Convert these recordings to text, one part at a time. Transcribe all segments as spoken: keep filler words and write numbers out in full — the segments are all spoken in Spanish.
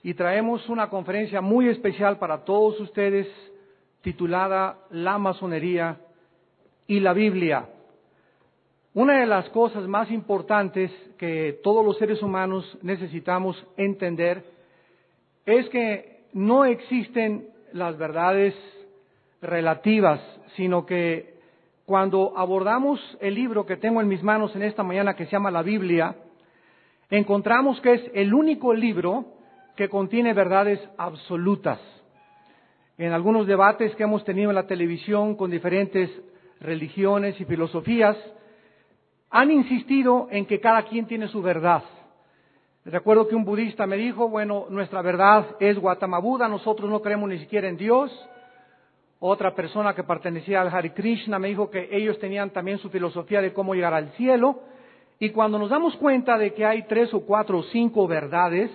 y traemos una conferencia muy especial para todos ustedes titulada La Masonería y la Biblia. Una de las cosas más importantes que todos los seres humanos necesitamos entender es que no existen las verdades relativas, sino que cuando abordamos el libro que tengo en mis manos en esta mañana, que se llama la Biblia, encontramos que es el único libro que contiene verdades absolutas. En algunos debates que hemos tenido en la televisión con diferentes religiones y filosofías, han insistido en que cada quien tiene su verdad. Recuerdo que un budista me dijo, bueno, nuestra verdad es Gautama Buda, nosotros no creemos ni siquiera en Dios. Otra persona que pertenecía al Hare Krishna me dijo que ellos tenían también su filosofía de cómo llegar al cielo. Y cuando nos damos cuenta de que hay tres o cuatro o cinco verdades,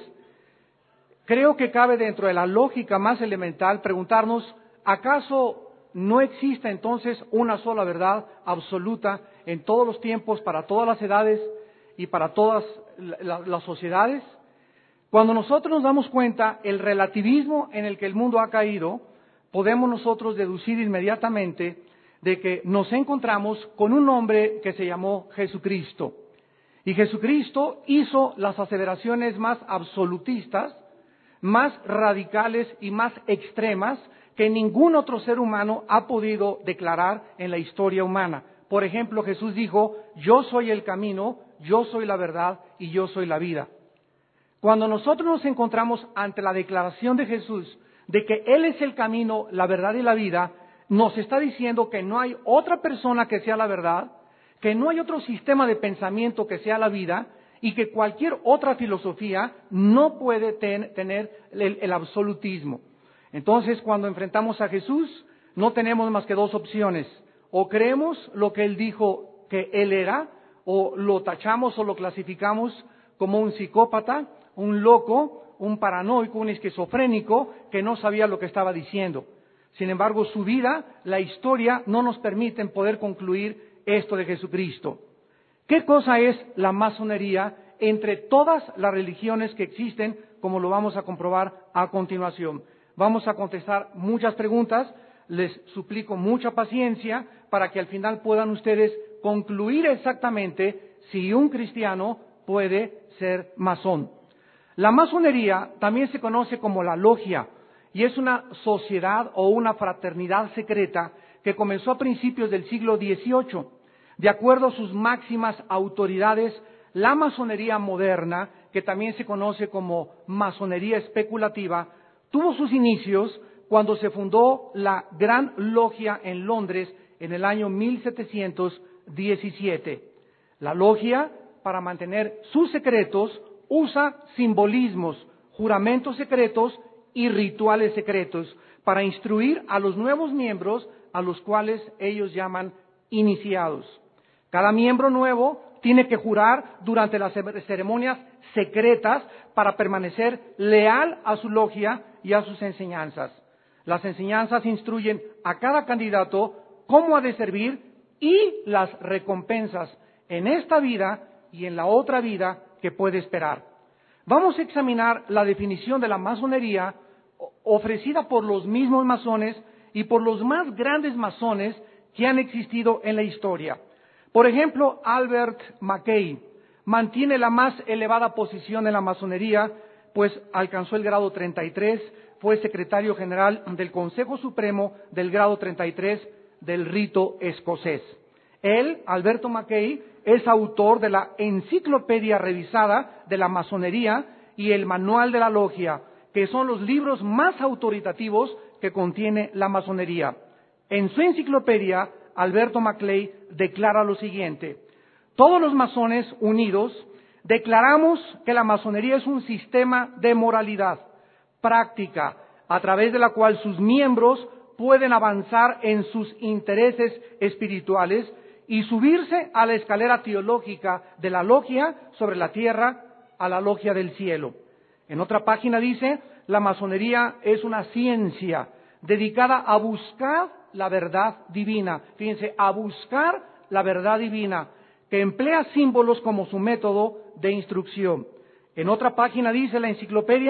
creo que cabe dentro de la lógica más elemental preguntarnos, ¿acaso no existe entonces una sola verdad absoluta en todos los tiempos, para todas las edades y para todas las sociedades? Cuando nosotros nos damos cuenta el relativismo en el que el mundo ha caído, podemos nosotros deducir inmediatamente de que nos encontramos con un hombre que se llamó Jesucristo. Y Jesucristo hizo las aseveraciones más absolutistas, más radicales y más extremas que ningún otro ser humano ha podido declarar en la historia humana. Por ejemplo, Jesús dijo, yo soy el camino, yo soy la verdad y yo soy la vida. Cuando nosotros nos encontramos ante la declaración de Jesús de que Él es el camino, la verdad y la vida, nos está diciendo que no hay otra persona que sea la verdad, que no hay otro sistema de pensamiento que sea la vida y que cualquier otra filosofía no puede ten, tener el, el absolutismo. Entonces, cuando enfrentamos a Jesús, no tenemos más que dos opciones. O creemos lo que Él dijo que Él era, o lo tachamos o lo clasificamos como un psicópata, un loco, un paranoico, un esquizofrénico que no sabía lo que estaba diciendo. Sin embargo, su vida, la historia, no nos permiten poder concluir esto de Jesucristo. ¿Qué cosa es la masonería entre todas las religiones que existen, como lo vamos a comprobar a continuación? Vamos a contestar muchas preguntas, les suplico mucha paciencia para que al final puedan ustedes concluir exactamente si un cristiano puede ser masón. La masonería también se conoce como la logia y es una sociedad o una fraternidad secreta que comenzó a principios del siglo dieciocho. De acuerdo a sus máximas autoridades, la masonería moderna, que también se conoce como masonería especulativa, tuvo sus inicios cuando se fundó la Gran Logia en Londres en el año mil setecientos diecisiete. La logia, para mantener sus secretos, usa simbolismos, juramentos secretos y rituales secretos para instruir a los nuevos miembros, a los cuales ellos llaman iniciados. Cada miembro nuevo tiene que jurar durante las ceremonias secretas para permanecer leal a su logia y a sus enseñanzas. Las enseñanzas instruyen a cada candidato cómo ha de servir y las recompensas en esta vida y en la otra vida que puede esperar. Vamos a examinar la definición de la masonería ofrecida por los mismos masones y por los más grandes masones que han existido en la historia. Por ejemplo, Albert Mackay mantiene la más elevada posición en la masonería, pues alcanzó el grado treinta y tres, fue secretario general del Consejo Supremo del grado treinta y tres del rito escocés. Él, Alberto Mackay, es autor de la Enciclopedia Revisada de la Masonería y el Manual de la Logia, que son los libros más autoritativos que contiene la masonería. En su enciclopedia, Alberto Mackay declara lo siguiente: todos los masones unidos declaramos que la masonería es un sistema de moralidad, práctica, a través de la cual sus miembros pueden avanzar en sus intereses espirituales y subirse a la escalera teológica de la logia sobre la tierra a la logia del cielo. En otra página dice, la masonería es una ciencia dedicada a buscar la verdad divina. Fíjense, a buscar la verdad divina, que emplea símbolos como su método de instrucción. En otra página dice la enciclopedia,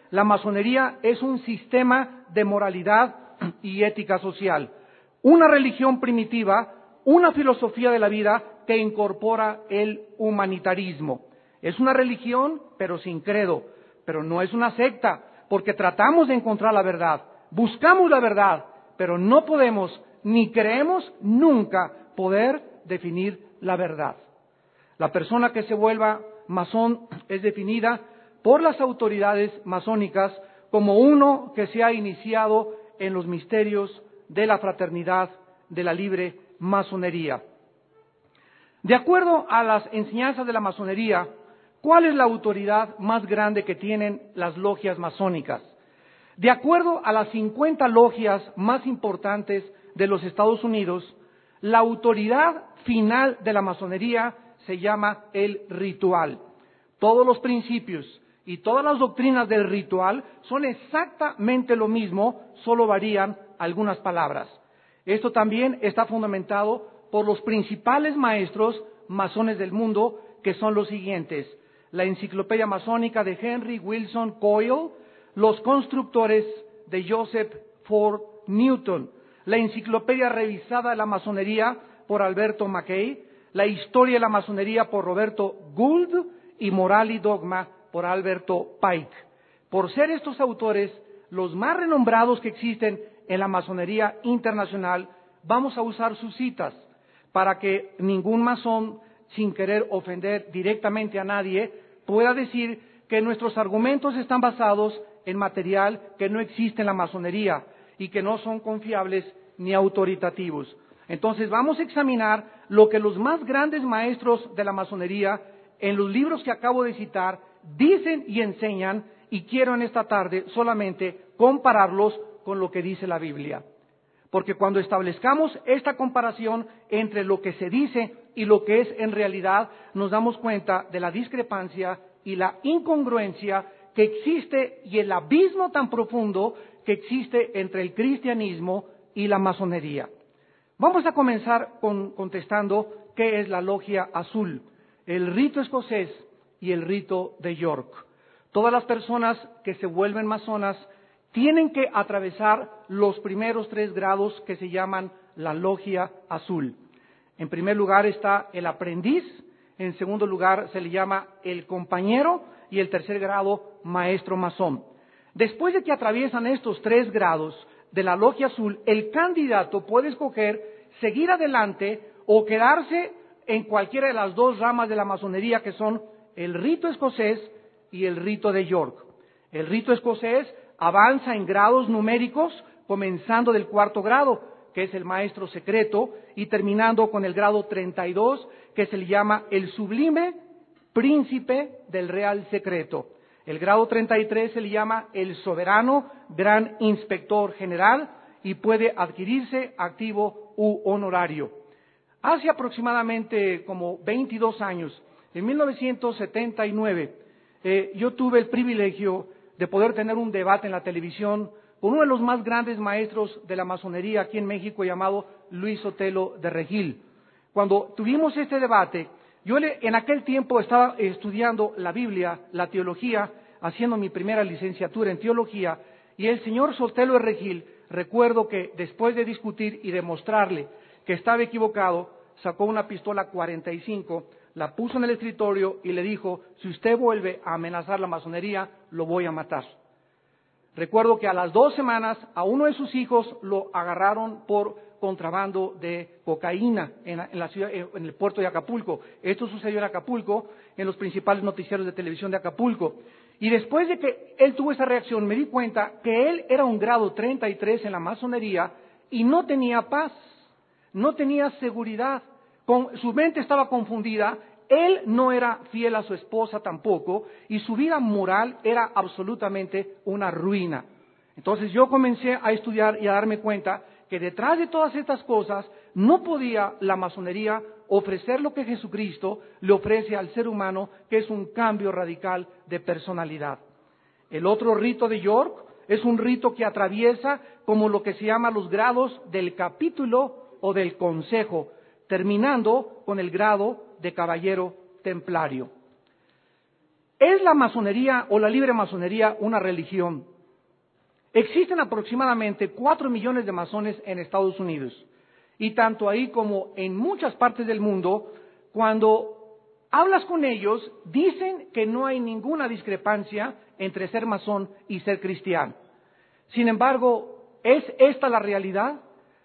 La masonería es un sistema de moralidad y ética social, una religión primitiva, una filosofía de la vida que incorpora el humanitarismo. Es una religión, pero sin credo, pero no es una secta, porque tratamos de encontrar la verdad, buscamos la verdad, pero no podemos ni creemos nunca poder definir la verdad. La persona que se vuelva masón es definida por las autoridades masónicas como uno que se ha iniciado en los misterios de la fraternidad de la libre masonería. De acuerdo a las enseñanzas de la masonería, ¿cuál es la autoridad más grande que tienen las logias masónicas? De acuerdo a las cincuenta logias más importantes de los Estados Unidos, la autoridad final de la masonería se llama el ritual. Todos los principios y todas las doctrinas del ritual son exactamente lo mismo, solo varían algunas palabras. Esto también está fundamentado por los principales maestros masones del mundo, que son los siguientes: la Enciclopedia Masónica de Henry Wilson Coyle, los constructores de Joseph Ford Newton, la Enciclopedia Revisada de la Masonería por Alberto Mackay, la Historia de la Masonería por Roberto Gould y Moral y Dogma por Alberto Pike. Por ser estos autores los más renombrados que existen en la masonería internacional, vamos a usar sus citas para que ningún masón, sin querer ofender directamente a nadie, pueda decir que nuestros argumentos están basados en material que no existe en la masonería y que no son confiables ni autoritativos. Entonces vamos a examinar lo que los más grandes maestros de la masonería, en los libros que acabo de citar, dicen y enseñan, y quiero en esta tarde solamente compararlos con lo que dice la Biblia. Porque cuando establezcamos esta comparación entre lo que se dice y lo que es en realidad, nos damos cuenta de la discrepancia y la incongruencia que existe y el abismo tan profundo que existe entre el cristianismo y la masonería. Vamos a comenzar con, contestando qué es la logia azul, el rito escocés y el rito de York. Todas las personas que se vuelven masonas tienen que atravesar los primeros tres grados que se llaman la logia azul. En primer lugar está el aprendiz, en segundo lugar se le llama el compañero y el tercer grado maestro masón. Después de que atraviesan estos tres grados de la logia azul, el candidato puede escoger seguir adelante o quedarse en cualquiera de las dos ramas de la masonería, que son el rito escocés y el rito de York. El rito escocés avanza en grados numéricos, comenzando del cuarto grado, que es el maestro secreto, y terminando con el grado treinta y dos, que se le llama el sublime príncipe del real secreto. El grado treinta y tres se le llama el soberano gran inspector general y puede adquirirse activo u honorario. Hace aproximadamente como veintidós años, en mil novecientos setenta y nueve, eh, yo tuve el privilegio de poder tener un debate en la televisión con uno de los más grandes maestros de la masonería aquí en México, llamado Luis Sotelo de Regil. Cuando tuvimos este debate, yo le, en aquel tiempo estaba estudiando la Biblia, la teología, haciendo mi primera licenciatura en teología, y el señor Sotelo de Regil, recuerdo que después de discutir y demostrarle que estaba equivocado, sacó una pistola cuarenta y cinco, la puso en el escritorio y le dijo: si usted vuelve a amenazar la masonería, lo voy a matar. Recuerdo que a las dos semanas a uno de sus hijos lo agarraron por contrabando de cocaína en, la, en, la ciudad, en el puerto de Acapulco. Esto sucedió en Acapulco, en los principales noticieros de televisión de Acapulco. Y después de que él tuvo esa reacción, me di cuenta que él era un grado treinta y tres en la masonería y no tenía paz, no tenía seguridad. Con, su mente estaba confundida, él no era fiel a su esposa tampoco, y su vida moral era absolutamente una ruina. Entonces yo comencé a estudiar y a darme cuenta que detrás de todas estas cosas no podía la masonería ofrecer lo que Jesucristo le ofrece al ser humano, que es un cambio radical de personalidad. El otro rito de York es un rito que atraviesa como lo que se llama los grados del capítulo o del consejo, terminando con el grado de caballero templario. ¿Es la masonería o la libre masonería una religión? Existen aproximadamente cuatro millones de masones en Estados Unidos. Y tanto ahí como en muchas partes del mundo, cuando hablas con ellos, dicen que no hay ninguna discrepancia entre ser masón y ser cristiano. Sin embargo, ¿es esta la realidad?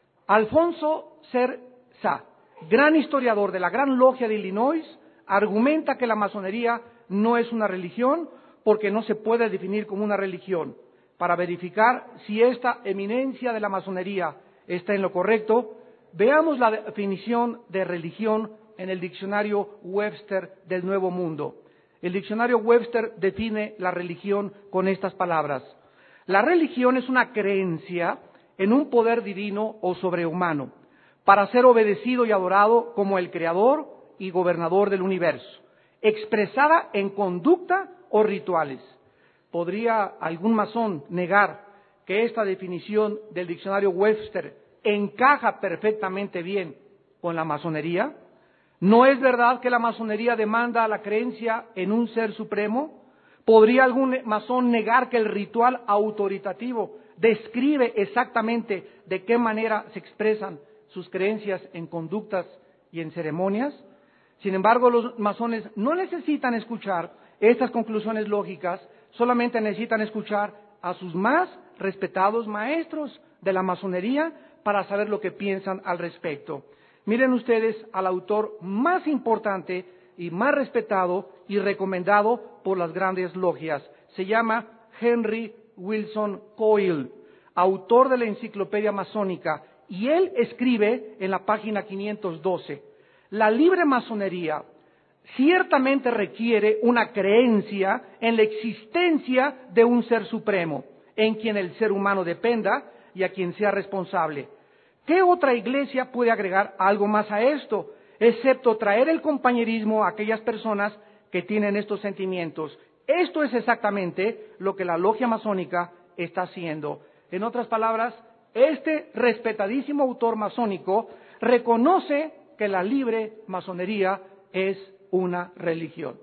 Alfonso Cerza, gran historiador de la Gran Logia de Illinois, argumenta que la masonería no es una religión porque no se puede definir como una religión. Para verificar si esta eminencia de la masonería está en lo correcto, veamos la definición de religión en el diccionario Webster del Nuevo Mundo. El diccionario Webster define la religión con estas palabras: la religión es una creencia en un poder divino o sobrehumano, para ser obedecido y adorado como el creador y gobernador del universo, expresada en conducta o rituales. ¿Podría algún masón negar que esta definición del diccionario Webster encaja perfectamente bien con la masonería? ¿No es verdad que la masonería demanda la creencia en un ser supremo? ¿Podría algún masón negar que el ritual autoritativo describe exactamente de qué manera se expresan sus creencias en conductas y en ceremonias? Sin embargo, los masones no necesitan escuchar estas conclusiones lógicas, solamente necesitan escuchar a sus más respetados maestros de la masonería para saber lo que piensan al respecto. Miren ustedes al autor más importante y más respetado y recomendado por las grandes logias. Se llama Henry Wilson Coyle, autor de la Enciclopedia Masónica, y él escribe en la página quinientos doce, la libre masonería ciertamente requiere una creencia en la existencia de un ser supremo, en quien el ser humano dependa y a quien sea responsable. ¿Qué otra iglesia puede agregar algo más a esto, excepto traer el compañerismo a aquellas personas que tienen estos sentimientos? Esto es exactamente lo que la logia masónica está haciendo. En otras palabras, este respetadísimo autor masónico reconoce que la libre masonería es una religión,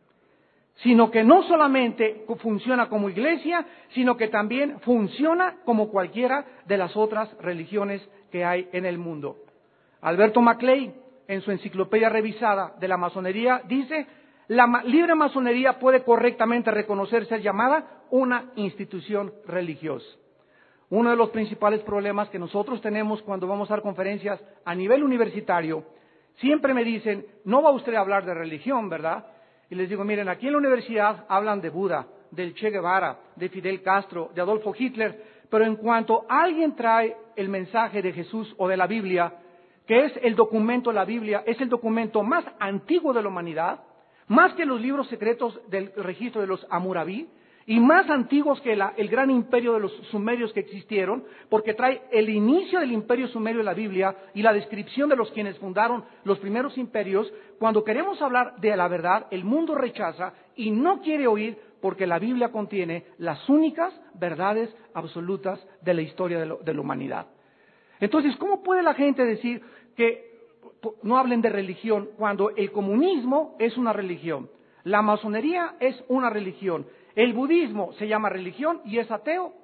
sino que no solamente funciona como iglesia, sino que también funciona como cualquiera de las otras religiones que hay en el mundo. Alberto Maclay, en su enciclopedia revisada de la masonería, dice: la ma- libre masonería puede correctamente reconocer ser llamada una institución religiosa. Uno de los principales problemas que nosotros tenemos cuando vamos a dar conferencias a nivel universitario, siempre me dicen: no va usted a hablar de religión, ¿verdad? Y les digo: miren, aquí en la universidad hablan de Buda, del Che Guevara, de Fidel Castro, de Adolfo Hitler, pero en cuanto alguien trae el mensaje de Jesús o de la Biblia, que es el documento de la Biblia, es el documento más antiguo de la humanidad, más que los libros secretos del registro de los Hammurabi, y más antiguos que la, el gran imperio de los sumerios que existieron, porque trae el inicio del imperio sumerio de la Biblia y la descripción de los quienes fundaron los primeros imperios. Cuando queremos hablar de la verdad, el mundo rechaza y no quiere oír, porque la Biblia contiene las únicas verdades absolutas de la historia de, lo, de la humanidad. Entonces, ¿cómo puede la gente decir que no hablen de religión cuando el comunismo es una religión, la masonería es una religión, el budismo se llama religión y es ateo?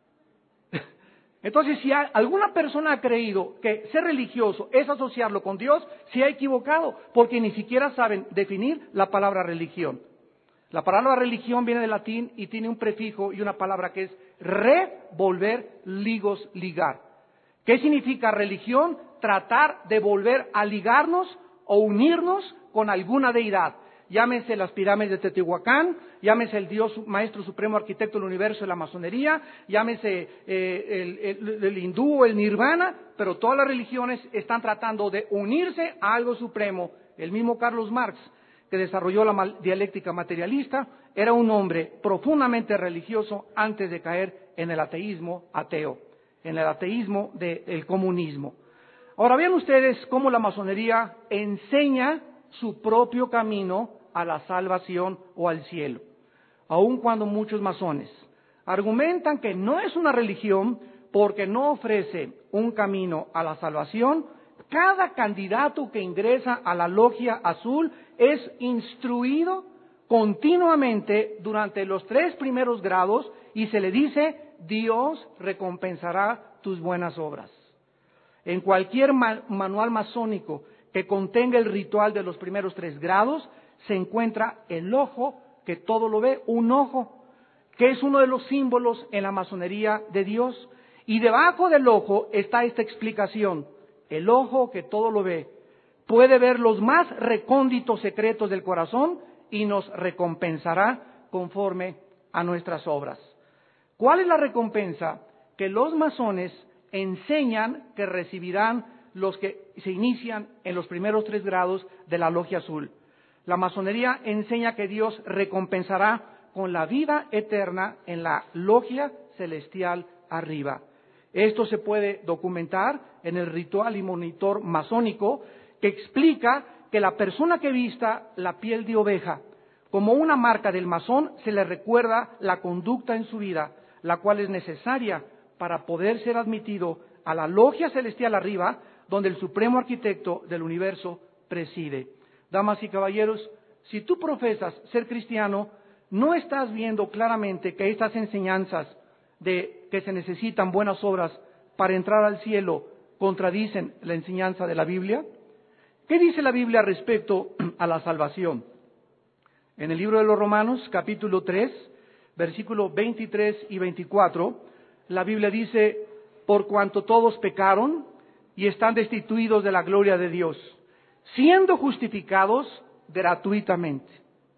Entonces, si hay, alguna persona ha creído que ser religioso es asociarlo con Dios, se ha equivocado, porque ni siquiera saben definir la palabra religión. La palabra religión viene del latín y tiene un prefijo y una palabra que es revolver, ligos, ligar. ¿Qué significa religión? Tratar de volver a ligarnos o unirnos con alguna deidad. Llámense las pirámides de Teotihuacán, llámese el Dios Maestro Supremo Arquitecto del Universo de la masonería, llámese eh, el, el, el hindú o el nirvana, pero todas las religiones están tratando de unirse a algo supremo. El mismo Carlos Marx, que desarrolló la mal, dialéctica materialista, era un hombre profundamente religioso antes de caer en el ateísmo ateo, en el ateísmo del comunismo. Ahora vean ustedes cómo la masonería enseña su propio camino a la salvación o al cielo, aun cuando muchos masones argumentan que no es una religión porque no ofrece un camino a la salvación. Cada candidato que ingresa a la logia azul es instruido continuamente durante los tres primeros grados y se le dice, Dios recompensará tus buenas obras. En cualquier ma- manual masónico que contenga el ritual de los primeros tres grados, se encuentra el ojo que todo lo ve, un ojo, que es uno de los símbolos en la masonería de Dios. Y debajo del ojo está esta explicación, el ojo que todo lo ve, puede ver los más recónditos secretos del corazón y nos recompensará conforme a nuestras obras. ¿Cuál es la recompensa? Que los masones enseñan que recibirán los que se inician en los primeros tres grados de la logia azul. La masonería enseña que Dios recompensará con la vida eterna en la logia celestial arriba. Esto se puede documentar en el ritual y monitor masónico, que explica que la persona que vista la piel de oveja como una marca del masón se le recuerda la conducta en su vida, la cual es necesaria para poder ser admitido a la logia celestial arriba, donde el supremo arquitecto del universo preside. Damas y caballeros, si tú profesas ser cristiano, no estás viendo claramente que estas enseñanzas de que se necesitan buenas obras para entrar al cielo contradicen la enseñanza de la Biblia. ¿Qué dice la Biblia respecto a la salvación? En el libro de los Romanos, capítulo tres, versículos veintitrés y veinticuatro, la Biblia dice, por cuanto todos pecaron y están destituidos de la gloria de Dios, siendo justificados gratuitamente.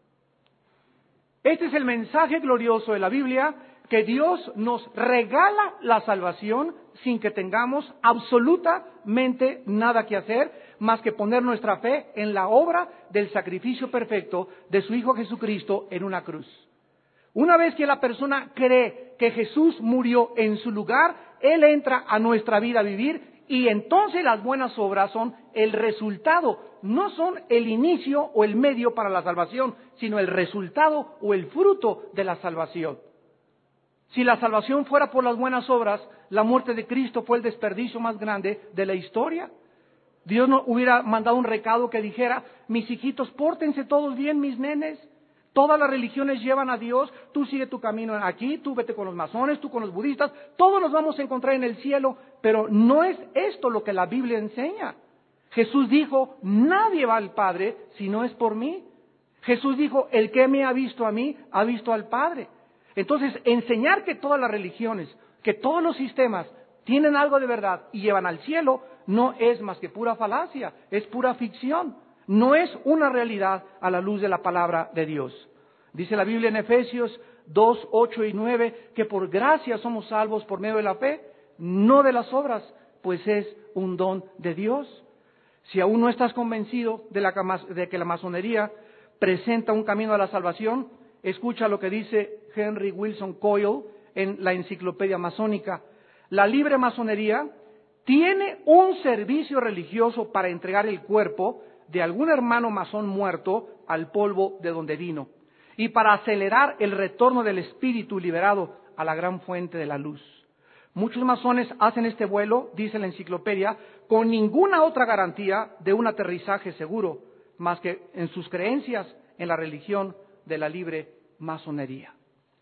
Este es el mensaje glorioso de la Biblia, que Dios nos regala la salvación sin que tengamos absolutamente nada que hacer, más que poner nuestra fe en la obra del sacrificio perfecto de su Hijo Jesucristo en una cruz. Una vez que la persona cree que Jesús murió en su lugar, Él entra a nuestra vida a vivir, y entonces las buenas obras son el resultado, no son el inicio o el medio para la salvación, sino el resultado o el fruto de la salvación. Si la salvación fuera por las buenas obras, la muerte de Cristo fue el desperdicio más grande de la historia. Dios no hubiera mandado un recado que dijera, mis hijitos, pórtense todos bien, mis nenes. Todas las religiones llevan a Dios, tú sigue tu camino aquí, tú vete con los masones, tú con los budistas, todos nos vamos a encontrar en el cielo, pero no es esto lo que la Biblia enseña. Jesús dijo, nadie va al Padre si no es por mí. Jesús dijo, el que me ha visto a mí, ha visto al Padre. Entonces, enseñar que todas las religiones, que todos los sistemas tienen algo de verdad y llevan al cielo, no es más que pura falacia, es pura ficción. No es una realidad a la luz de la palabra de Dios. Dice la Biblia en Efesios dos, ocho y nueve, que por gracia somos salvos por medio de la fe, no de las obras, pues es un don de Dios. Si aún no estás convencido de, la, de que la masonería presenta un camino a la salvación, escucha lo que dice Henry Wilson Coyle en la Enciclopedia Masónica. La libre masonería tiene un servicio religioso para entregar el cuerpo de algún hermano masón muerto al polvo de donde vino, y para acelerar el retorno del espíritu liberado a la gran fuente de la luz. Muchos masones hacen este vuelo, dice la enciclopedia, con ninguna otra garantía de un aterrizaje seguro, más que en sus creencias en la religión de la libre masonería.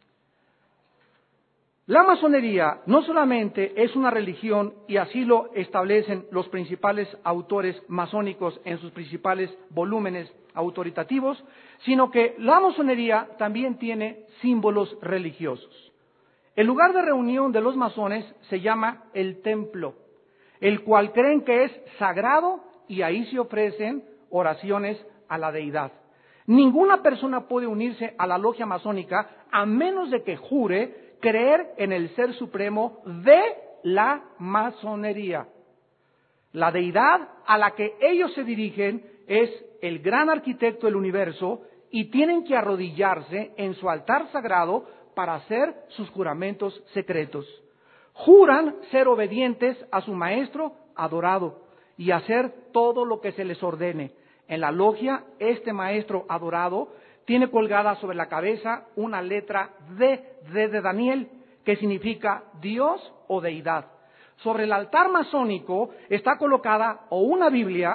La masonería no solamente es una religión, y así lo establecen los principales autores masónicos en sus principales volúmenes autoritativos, sino que la masonería también tiene símbolos religiosos. El lugar de reunión de los masones se llama el templo, el cual creen que es sagrado, y ahí se ofrecen oraciones a la deidad. Ninguna persona puede unirse a la logia masónica a menos de que jure creer en el ser supremo de la masonería. La deidad a la que ellos se dirigen es el gran arquitecto del universo, y tienen que arrodillarse en su altar sagrado para hacer sus juramentos secretos. Juran ser obedientes a su maestro adorado y hacer todo lo que se les ordene. En la logia, este maestro adorado tiene colgada sobre la cabeza una letra D, D de Daniel, que significa Dios o deidad. Sobre el altar masónico está colocada o una Biblia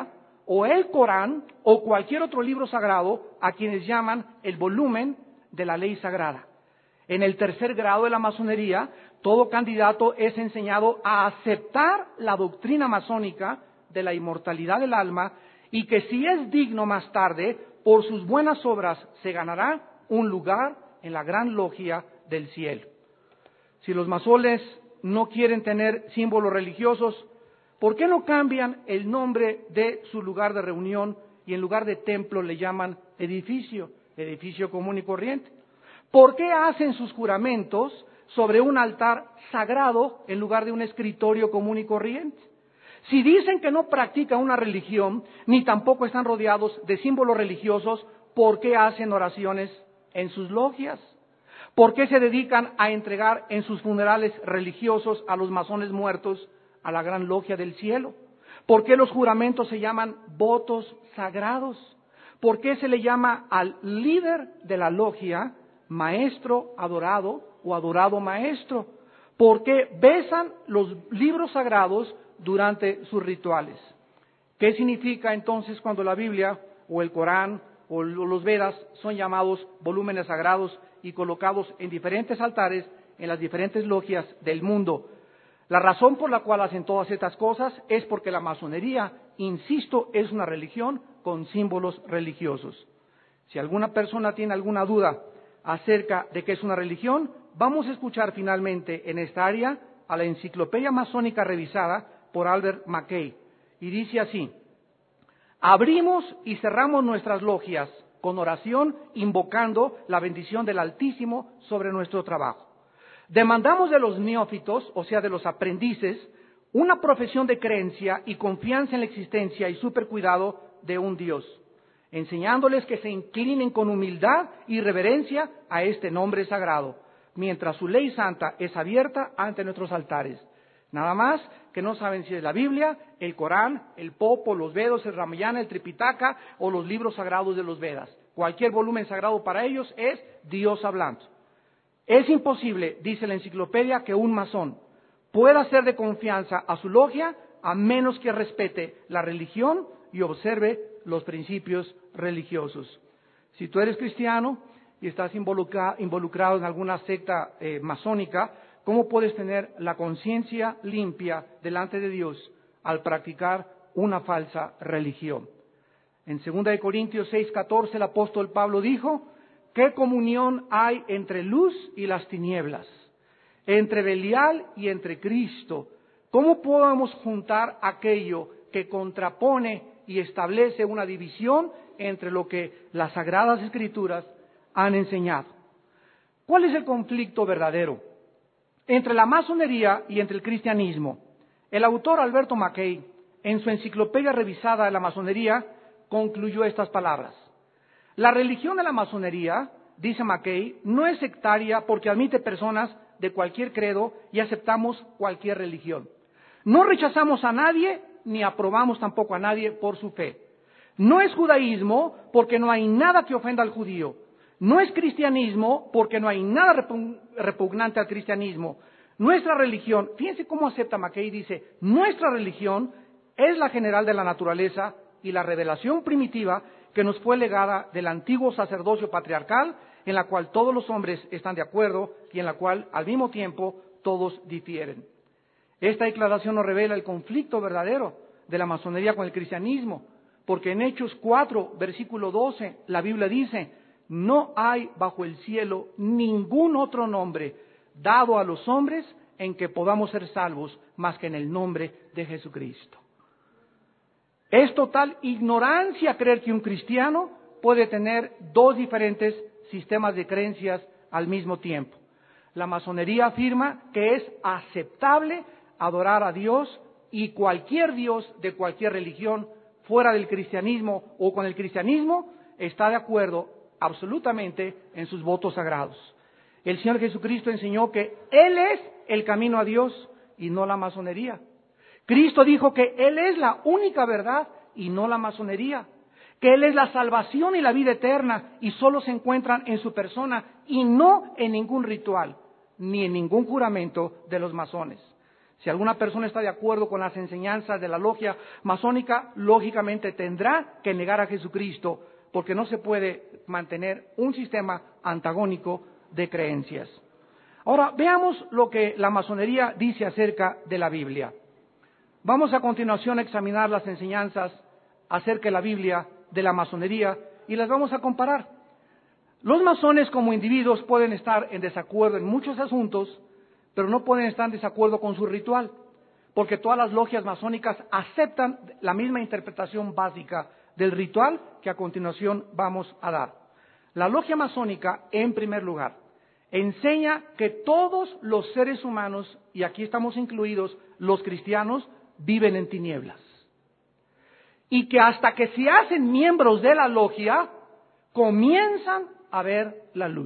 o el Corán o cualquier otro libro sagrado, a quienes llaman el volumen de la ley sagrada. En el tercer grado de la masonería, todo candidato es enseñado a aceptar la doctrina masónica de la inmortalidad del alma y que si es digno más tarde, por sus buenas obras se ganará un lugar en la gran logia del cielo. Si los masones no quieren tener símbolos religiosos, ¿por qué no cambian el nombre de su lugar de reunión y en lugar de templo le llaman edificio, edificio común y corriente? ¿Por qué hacen sus juramentos sobre un altar sagrado en lugar de un escritorio común y corriente? Si dicen que no practican una religión, ni tampoco están rodeados de símbolos religiosos, ¿por qué hacen oraciones en sus logias? ¿Por qué se dedican a entregar en sus funerales religiosos a los masones muertos a la gran logia del cielo? ¿Por qué los juramentos se llaman votos sagrados? ¿Por qué se le llama al líder de la logia maestro adorado o adorado maestro? ¿Por qué besan los libros sagrados durante sus rituales? ¿Qué significa entonces cuando la Biblia o el Corán o los Vedas son llamados volúmenes sagrados y colocados en diferentes altares en las diferentes logias del mundo? La razón por la cual hacen todas estas cosas es porque la masonería, insisto, es una religión con símbolos religiosos. Si alguna persona tiene alguna duda acerca de qué es una religión, vamos a escuchar finalmente en esta área a la Enciclopedia Masónica revisada por Albert Mackay. Y dice así: abrimos y cerramos nuestras logias con oración, invocando la bendición del Altísimo sobre nuestro trabajo. Demandamos de los neófitos, o sea, de los aprendices, una profesión de creencia y confianza en la existencia y supercuidado de un Dios, enseñándoles que se inclinen con humildad y reverencia a este nombre sagrado, mientras su ley santa es abierta ante nuestros altares. Nada más que no saben si es la Biblia, el Corán, el Popo, los Vedos, el Ramayana, el Tripitaka o los libros sagrados de los Vedas. Cualquier volumen sagrado para ellos es Dios hablando. Es imposible, dice la enciclopedia, que un masón pueda ser de confianza a su logia a menos que respete la religión y observe los principios religiosos. Si tú eres cristiano y estás involucra, involucrado en alguna secta eh, masónica, ¿cómo puedes tener la conciencia limpia delante de Dios al practicar una falsa religión? En segunda de Corintios seis catorce el apóstol Pablo dijo: ¿qué comunión hay entre luz y las tinieblas? Entre Belial y entre Cristo. ¿Cómo podemos juntar aquello que contrapone y establece una división entre lo que las Sagradas Escrituras han enseñado? ¿Cuál es el conflicto verdadero entre la masonería y entre el cristianismo? El autor Alberto Mackay, en su enciclopedia revisada de la masonería, concluyó estas palabras: la religión de la masonería, dice Mackay, no es sectaria porque admite personas de cualquier credo y aceptamos cualquier religión. No rechazamos a nadie ni aprobamos tampoco a nadie por su fe. No es judaísmo porque no hay nada que ofenda al judío. No es cristianismo porque no hay nada repugnante al cristianismo. Nuestra religión, fíjense cómo acepta Mackay, dice, nuestra religión es la general de la naturaleza y la revelación primitiva que nos fue legada del antiguo sacerdocio patriarcal, en la cual todos los hombres están de acuerdo y en la cual al mismo tiempo todos difieren. Esta declaración nos revela el conflicto verdadero de la masonería con el cristianismo, porque en Hechos cuatro, versículo doce, la Biblia dice: no hay bajo el cielo ningún otro nombre dado a los hombres en que podamos ser salvos más que en el nombre de Jesucristo. Es total ignorancia creer que un cristiano puede tener dos diferentes sistemas de creencias al mismo tiempo. La masonería afirma que es aceptable adorar a Dios y cualquier Dios de cualquier religión fuera del cristianismo o con el cristianismo está de acuerdo absolutamente en sus votos sagrados. El Señor Jesucristo enseñó que Él es el camino a Dios y no la masonería. Cristo dijo que Él es la única verdad y no la masonería, que Él es la salvación y la vida eterna y solo se encuentran en su persona y no en ningún ritual, ni en ningún juramento de los masones. Si alguna persona está de acuerdo con las enseñanzas de la logia masónica, lógicamente tendrá que negar a Jesucristo, porque no se puede mantener un sistema antagónico de creencias. Ahora, veamos lo que la masonería dice acerca de la Biblia. Vamos a continuación a examinar las enseñanzas acerca de la Biblia, de la masonería, y las vamos a comparar. Los masones como individuos pueden estar en desacuerdo en muchos asuntos, pero no pueden estar en desacuerdo con su ritual, porque todas las logias masónicas aceptan la misma interpretación básica del ritual que a continuación vamos a dar. La logia masónica, en primer lugar, enseña que todos los seres humanos, y aquí estamos incluidos los cristianos, viven en tinieblas. Y que hasta que se hacen miembros de la logia, comienzan a ver la luz.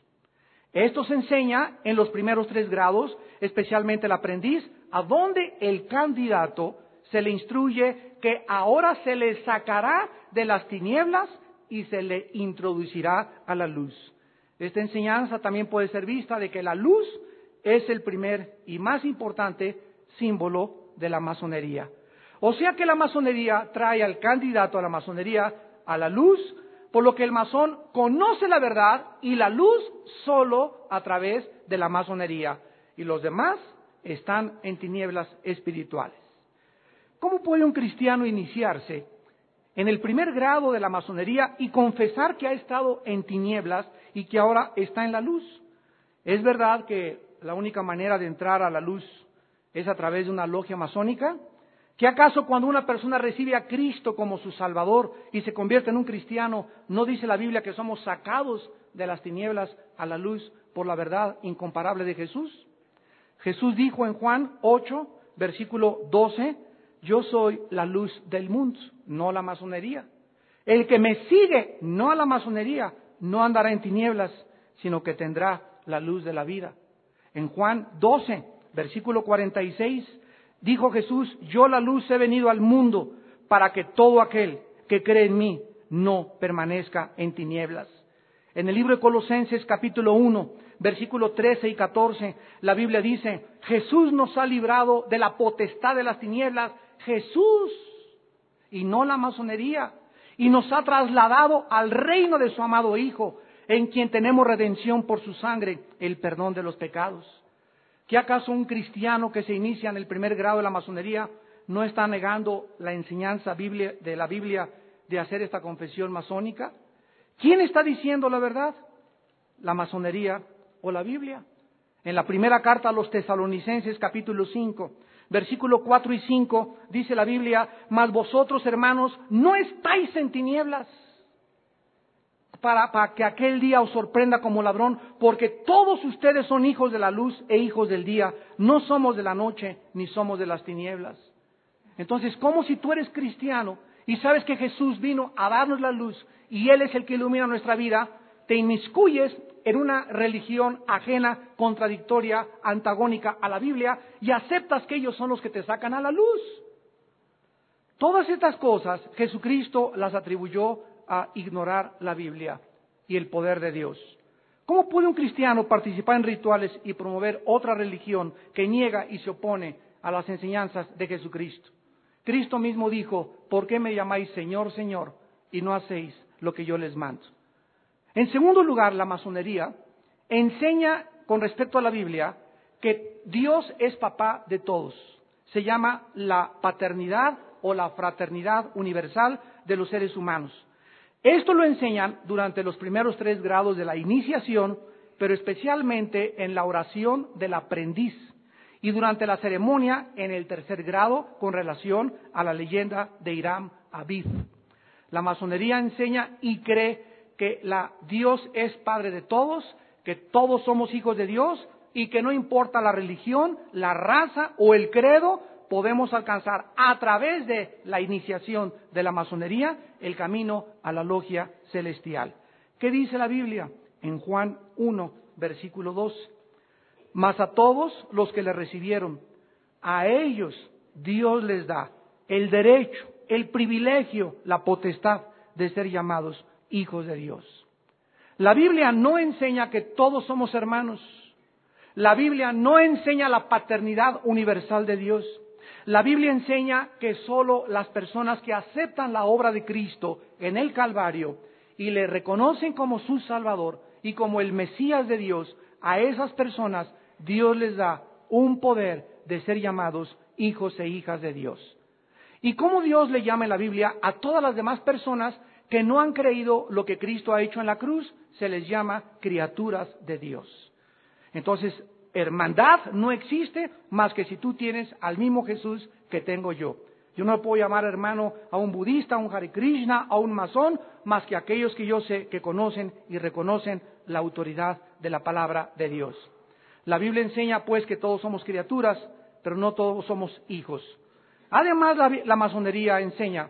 Esto se enseña en los primeros tres grados, especialmente el aprendiz, a donde el candidato se le instruye que ahora se le sacará de las tinieblas y se le introducirá a la luz. Esta enseñanza también puede ser vista de que la luz es el primer y más importante símbolo de la masonería. O sea que la masonería trae al candidato a la masonería a la luz, por lo que el masón conoce la verdad y la luz solo a través de la masonería, y los demás están en tinieblas espirituales. ¿Cómo puede un cristiano iniciarse en el primer grado de la masonería y confesar que ha estado en tinieblas y que ahora está en la luz? ¿Es verdad que la única manera de entrar a la luz es a través de una logia masónica? ¿Que acaso cuando una persona recibe a Cristo como su Salvador y se convierte en un cristiano, no dice la Biblia que somos sacados de las tinieblas a la luz por la verdad incomparable de Jesús? Jesús dijo en Juan ocho, versículo doce, yo soy la luz del mundo, no la masonería. El que me sigue, no a la masonería, no andará en tinieblas, sino que tendrá la luz de la vida. En Juan doce, versículo cuarenta y seis, dijo Jesús, yo la luz he venido al mundo para que todo aquel que cree en mí no permanezca en tinieblas. En el libro de Colosenses capítulo uno, versículo trece y catorce, la Biblia dice, Jesús nos ha librado de la potestad de las tinieblas, Jesús, y no la masonería, y nos ha trasladado al reino de su amado Hijo, en quien tenemos redención por su sangre, el perdón de los pecados. ¿Qué acaso un cristiano que se inicia en el primer grado de la masonería no está negando la enseñanza biblia, de la Biblia de hacer esta confesión masónica? ¿Quién está diciendo la verdad? ¿La masonería o la Biblia? En la primera carta a los Tesalonicenses, capítulo cinco, versículo cuatro y cinco, dice la Biblia, mas vosotros, hermanos, no estáis en tinieblas, Para, para que aquel día os sorprenda como ladrón, porque todos ustedes son hijos de la luz e hijos del día, no somos de la noche ni somos de las tinieblas. Entonces, ¿cómo si tú eres cristiano y sabes que Jesús vino a darnos la luz y Él es el que ilumina nuestra vida, te inmiscuyes en una religión ajena, contradictoria, antagónica a la Biblia y aceptas que ellos son los que te sacan a la luz? Todas estas cosas Jesucristo las atribuyó a ignorar la Biblia y el poder de Dios. ¿Cómo puede un cristiano participar en rituales y promover otra religión que niega y se opone a las enseñanzas de Jesucristo? Cristo mismo dijo, ¿por qué me llamáis Señor, Señor, y no hacéis lo que yo les mando? En segundo lugar, la masonería enseña con respecto a la Biblia que Dios es papá de todos. Se llama la paternidad o la fraternidad universal de los seres humanos. Esto lo enseñan durante los primeros tres grados de la iniciación, pero especialmente en la oración del aprendiz y durante la ceremonia en el tercer grado con relación a la leyenda de Hiram Abid. La masonería enseña y cree que la, Dios es Padre de todos, que todos somos hijos de Dios y que no importa la religión, la raza o el credo, podemos alcanzar a través de la iniciación de la masonería el camino a la logia celestial. ¿Qué dice la Biblia? En Juan uno, versículo dos. Mas a todos los que le recibieron, a ellos Dios les da el derecho, el privilegio, la potestad de ser llamados hijos de Dios. La Biblia no enseña que todos somos hermanos. La Biblia no enseña la paternidad universal de Dios. La Biblia enseña que solo las personas que aceptan la obra de Cristo en el Calvario y le reconocen como su Salvador y como el Mesías de Dios, a esas personas Dios les da un poder de ser llamados hijos e hijas de Dios. ¿Y cómo Dios le llama en la Biblia a todas las demás personas que no han creído lo que Cristo ha hecho en la cruz? Se les llama criaturas de Dios. Entonces, hermandad no existe más que si tú tienes al mismo Jesús que tengo yo. Yo no puedo llamar hermano a un budista, a un Hare Krishna, a un masón, más que aquellos que yo sé que conocen y reconocen la autoridad de la palabra de Dios. La Biblia enseña pues que todos somos criaturas, pero no todos somos hijos. Además, la, la masonería enseña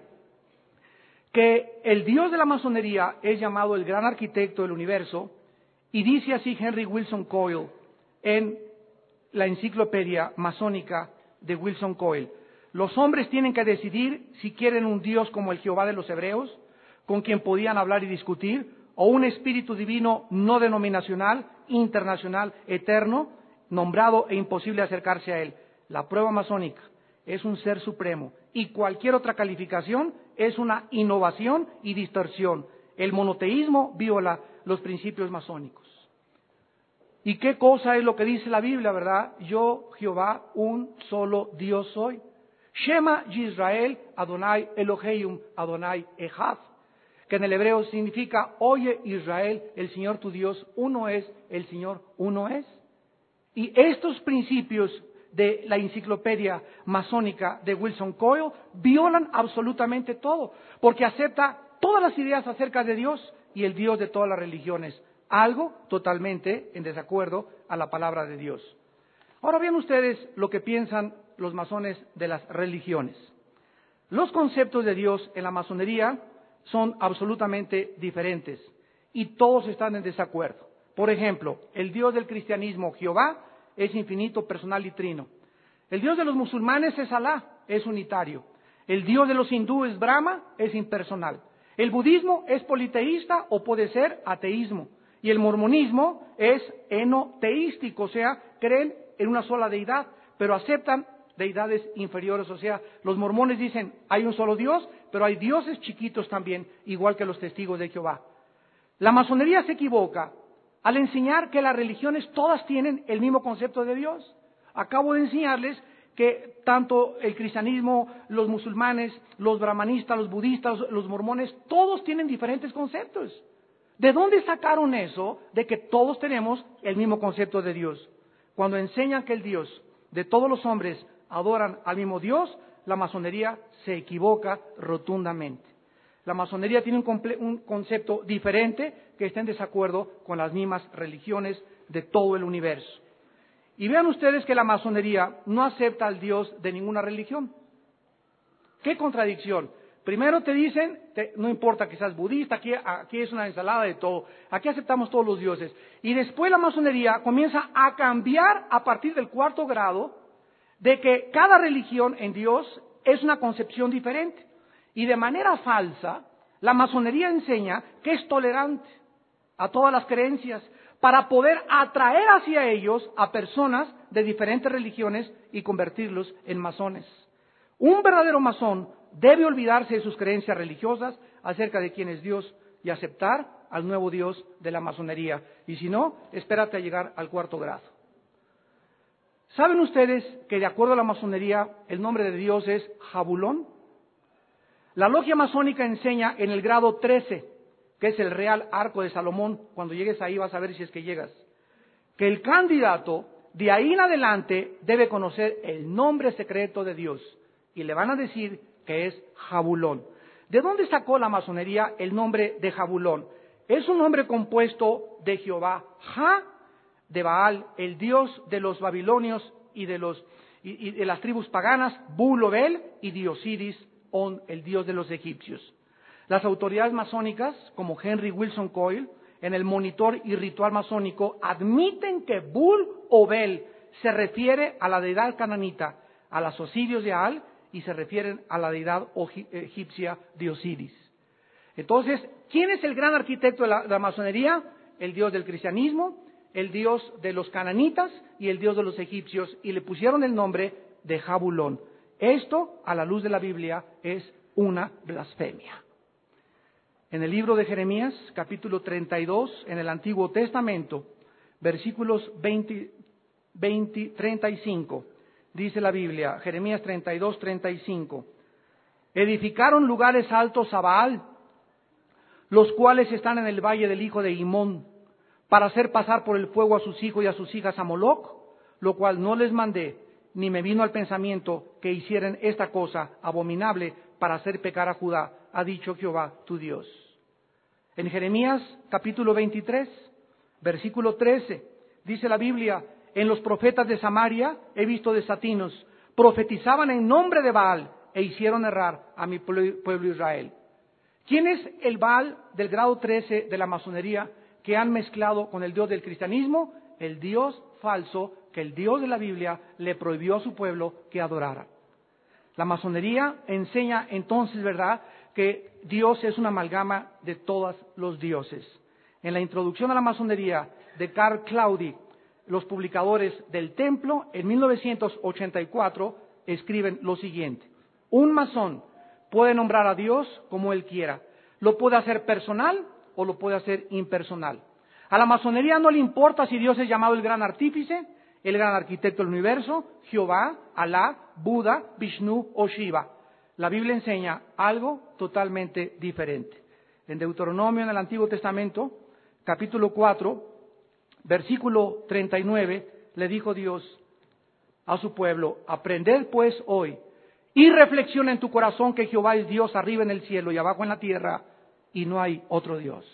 que el Dios de la masonería es llamado el gran arquitecto del universo, y dice así Henry Wilson Coyle en la enciclopedia masónica de Wilson Coyle: los hombres tienen que decidir si quieren un Dios como el Jehová de los hebreos, con quien podían hablar y discutir, o un espíritu divino no denominacional, internacional, eterno, nombrado e imposible acercarse a él. La prueba masónica es un ser supremo, y cualquier otra calificación es una innovación y distorsión. El monoteísmo viola los principios masónicos. ¿Y qué cosa es lo que dice la Biblia, verdad? Yo, Jehová, un solo Dios soy. Shema Yisrael, Adonai Elohim, Adonai Echad, que en el hebreo significa: oye Israel, el Señor tu Dios, uno es, el Señor uno es. Y estos principios de la enciclopedia masónica de Wilson Coyle violan absolutamente todo, porque acepta todas las ideas acerca de Dios y el Dios de todas las religiones, algo totalmente en desacuerdo a la palabra de Dios. Ahora vean ustedes lo que piensan los masones de las religiones. Los conceptos de Dios en la masonería son absolutamente diferentes y todos están en desacuerdo. Por ejemplo, el Dios del cristianismo, Jehová, es infinito, personal y trino. El Dios de los musulmanes es Alá, es unitario. El Dios de los hindúes, Brahma, es impersonal. El budismo es politeísta o puede ser ateísmo. Y el mormonismo es enoteístico, o sea, creen en una sola deidad, pero aceptan deidades inferiores. O sea, los mormones dicen, hay un solo Dios, pero hay dioses chiquitos también, igual que los testigos de Jehová. La masonería se equivoca al enseñar que las religiones todas tienen el mismo concepto de Dios. Acabo de enseñarles que tanto el cristianismo, los musulmanes, los brahmanistas, los budistas, los mormones, todos tienen diferentes conceptos. ¿De dónde sacaron eso de que todos tenemos el mismo concepto de Dios? Cuando enseñan que el Dios de todos los hombres adoran al mismo Dios, la masonería se equivoca rotundamente. La masonería tiene un, comple- un concepto diferente que está en desacuerdo con las mismas religiones de todo el universo. Y vean ustedes que la masonería no acepta al Dios de ninguna religión. ¡Qué contradicción! Primero te dicen, te, no importa que seas budista, aquí, aquí es una ensalada de todo, aquí aceptamos todos los dioses. Y después la masonería comienza a cambiar a partir del cuarto grado de que cada religión en Dios es una concepción diferente. Y de manera falsa, la masonería enseña que es tolerante a todas las creencias para poder atraer hacia ellos a personas de diferentes religiones y convertirlos en masones. Un verdadero masón debe olvidarse de sus creencias religiosas acerca de quién es Dios y aceptar al nuevo Dios de la masonería. Y si no, espérate a llegar al cuarto grado. ¿Saben ustedes que de acuerdo a la masonería el nombre de Dios es Jabulón? La logia masónica enseña en el grado trece, que es el Real Arco de Salomón. Cuando llegues ahí vas a ver si es que llegas. Que el candidato de ahí en adelante debe conocer el nombre secreto de Dios. Y le van a decir que es Jabulón. ¿De dónde sacó la masonería el nombre de Jabulón? Es un nombre compuesto de Jehová, Ja, de Baal, el dios de los babilonios y de, los, y, y de las tribus paganas, Bulobel, y Diosiris, On, el dios de los egipcios. Las autoridades masónicas, como Henry Wilson Coyle, en el monitor y ritual masónico, admiten que Bul o Bel se refiere a la deidad cananita, a los osirios de Aal, y se refieren a la deidad egipcia de Osiris. Entonces, ¿quién es el gran arquitecto de la, de la masonería? El Dios del cristianismo, el dios de los cananitas y el dios de los egipcios, y le pusieron el nombre de Jabulón. Esto, a la luz de la Biblia, es una blasfemia. En el libro de Jeremías, capítulo treinta y dos, en el Antiguo Testamento, versículos veinte, veinte, treinta y cinco, dice la Biblia, Jeremías treinta y dos, treinta y cinco, edificaron lugares altos a Baal, los cuales están en el valle del hijo de Himón, para hacer pasar por el fuego a sus hijos y a sus hijas a Moloc, lo cual no les mandé, ni me vino al pensamiento que hicieran esta cosa abominable para hacer pecar a Judá, ha dicho Jehová tu Dios. En Jeremías capítulo veintitrés, versículo trece, dice la Biblia, en los profetas de Samaria he visto desatinos, profetizaban en nombre de Baal e hicieron errar a mi pueblo Israel. ¿Quién es el Baal del grado trece de la masonería que han mezclado con el Dios del cristianismo? El Dios falso que el Dios de la Biblia le prohibió a su pueblo que adorara. La masonería enseña entonces, ¿verdad?, que Dios es una amalgama de todos los dioses. En la introducción a la masonería de Karl Claudi, los publicadores del Templo, en mil novecientos ochenta y cuatro, escriben lo siguiente: un masón puede nombrar a Dios como él quiera. Lo puede hacer personal o lo puede hacer impersonal. A la masonería no le importa si Dios es llamado el gran artífice, el gran arquitecto del universo, Jehová, Alá, Buda, Vishnu o Shiva. La Biblia enseña algo totalmente diferente. En Deuteronomio, en el Antiguo Testamento, capítulo cuatro, versículo treinta y nueve, le dijo Dios a su pueblo: aprended pues hoy y reflexiona en tu corazón que Jehová es Dios arriba en el cielo y abajo en la tierra, y no hay otro Dios.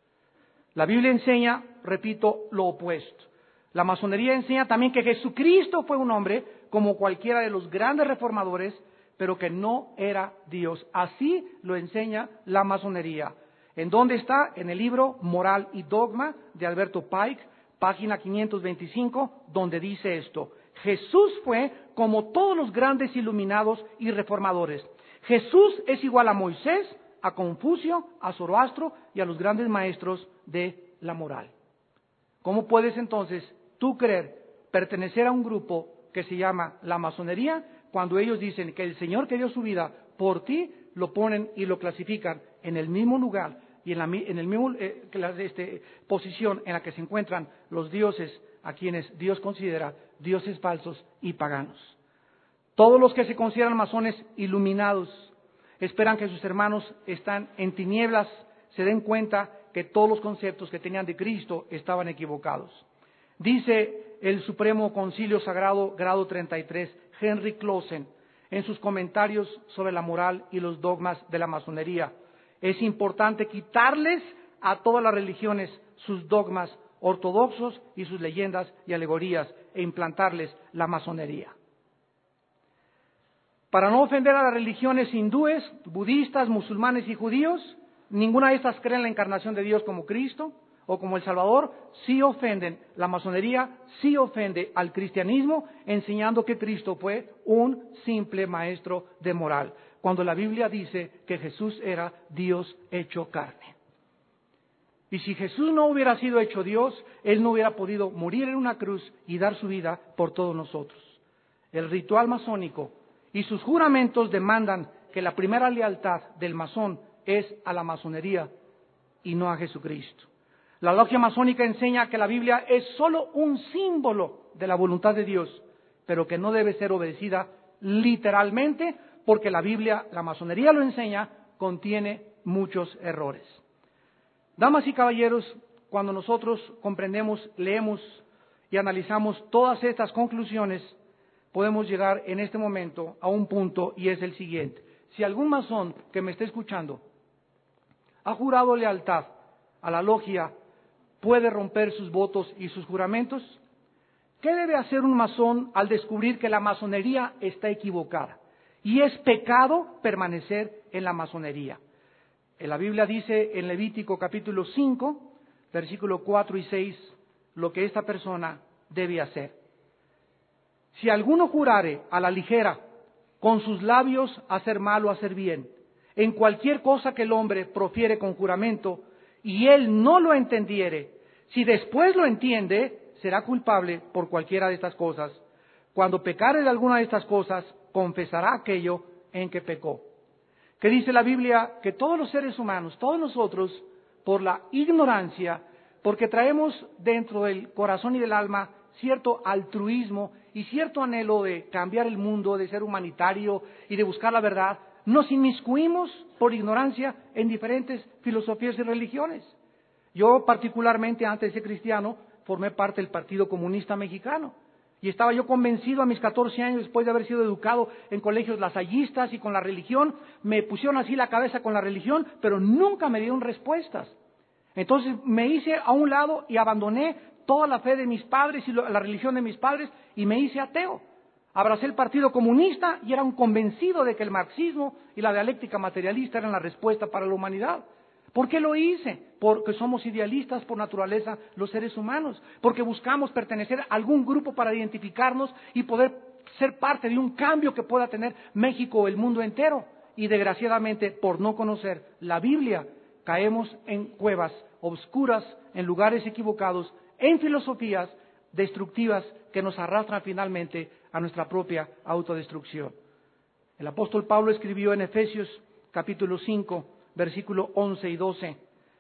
La Biblia enseña, repito, lo opuesto. La masonería enseña también que Jesucristo fue un hombre como cualquiera de los grandes reformadores, pero que no era Dios. Así lo enseña la masonería. ¿En dónde está? En el libro Moral y Dogma de Alberto Pike, página quinientos veinticinco, donde dice esto: Jesús fue como todos los grandes iluminados y reformadores. Jesús es igual a Moisés, a Confucio, a Zoroastro y a los grandes maestros de la moral. ¿Cómo puedes entonces tú creer pertenecer a un grupo que se llama la masonería cuando ellos dicen que el Señor que dio su vida por ti, lo ponen y lo clasifican en el mismo lugar y en la en el mismo eh, este, posición en la que se encuentran los dioses a quienes Dios considera dioses falsos y paganos? Todos los que se consideran masones iluminados esperan que sus hermanos están en tinieblas se den cuenta que todos los conceptos que tenían de Cristo estaban equivocados. Dice el Supremo Concilio Sagrado, grado treinta y tres, Henry Clausen, en sus comentarios sobre la moral y los dogmas de la masonería: es importante quitarles a todas las religiones sus dogmas ortodoxos y sus leyendas y alegorías e implantarles la masonería. Para no ofender a las religiones hindúes, budistas, musulmanes y judíos, ninguna de estas cree en la encarnación de Dios como Cristo o como el Salvador. Sí ofenden, la masonería sí ofende al cristianismo, enseñando que Cristo fue un simple maestro de moral, cuando la Biblia dice que Jesús era Dios hecho carne. Y si Jesús no hubiera sido hecho Dios, Él no hubiera podido morir en una cruz y dar su vida por todos nosotros. El ritual masónico y sus juramentos demandan que la primera lealtad del masón es a la masonería y no a Jesucristo. La logia masónica enseña que la Biblia es solo un símbolo de la voluntad de Dios, pero que no debe ser obedecida literalmente, porque la Biblia, la masonería lo enseña, contiene muchos errores. Damas y caballeros, cuando nosotros comprendemos, leemos y analizamos todas estas conclusiones, podemos llegar en este momento a un punto, y es el siguiente: si algún masón que me esté escuchando ha jurado lealtad a la logia, ¿puede romper sus votos y sus juramentos? ¿Qué debe hacer un masón al descubrir que la masonería está equivocada y es pecado permanecer en la masonería? En la Biblia dice en Levítico capítulo cinco, versículo cuatro y seis, lo que esta persona debe hacer. Si alguno jurare a la ligera, con sus labios hacer mal o hacer bien, en cualquier cosa que el hombre profiere con juramento, y él no lo entendiere, Si después lo entiende, será culpable por cualquiera de estas cosas. Cuando pecare de alguna de estas cosas, confesará aquello en que pecó. Que dice la Biblia que todos los seres humanos, todos nosotros, por la ignorancia, porque traemos dentro del corazón y del alma cierto altruismo y cierto anhelo de cambiar el mundo, de ser humanitario y de buscar la verdad, nos inmiscuimos por ignorancia en diferentes filosofías y religiones. Yo particularmente, antes de ser cristiano, formé parte del Partido Comunista Mexicano. Y estaba yo convencido a mis catorce años, después de haber sido educado en colegios lasallistas y con la religión, me pusieron así la cabeza con la religión, pero nunca me dieron respuestas. Entonces me hice a un lado y abandoné toda la fe de mis padres y la religión de mis padres y me hice ateo. Abracé el Partido Comunista y era un convencido de que el marxismo y la dialéctica materialista eran la respuesta para la humanidad. ¿Por qué lo hice? Porque somos idealistas por naturaleza los seres humanos, porque buscamos pertenecer a algún grupo para identificarnos y poder ser parte de un cambio que pueda tener México o el mundo entero. Y desgraciadamente, por no conocer la Biblia, caemos en cuevas obscuras, en lugares equivocados, en filosofías destructivas que nos arrastran finalmente a nuestra propia autodestrucción. El apóstol Pablo escribió en Efesios capítulo cinco, versículo once y doce,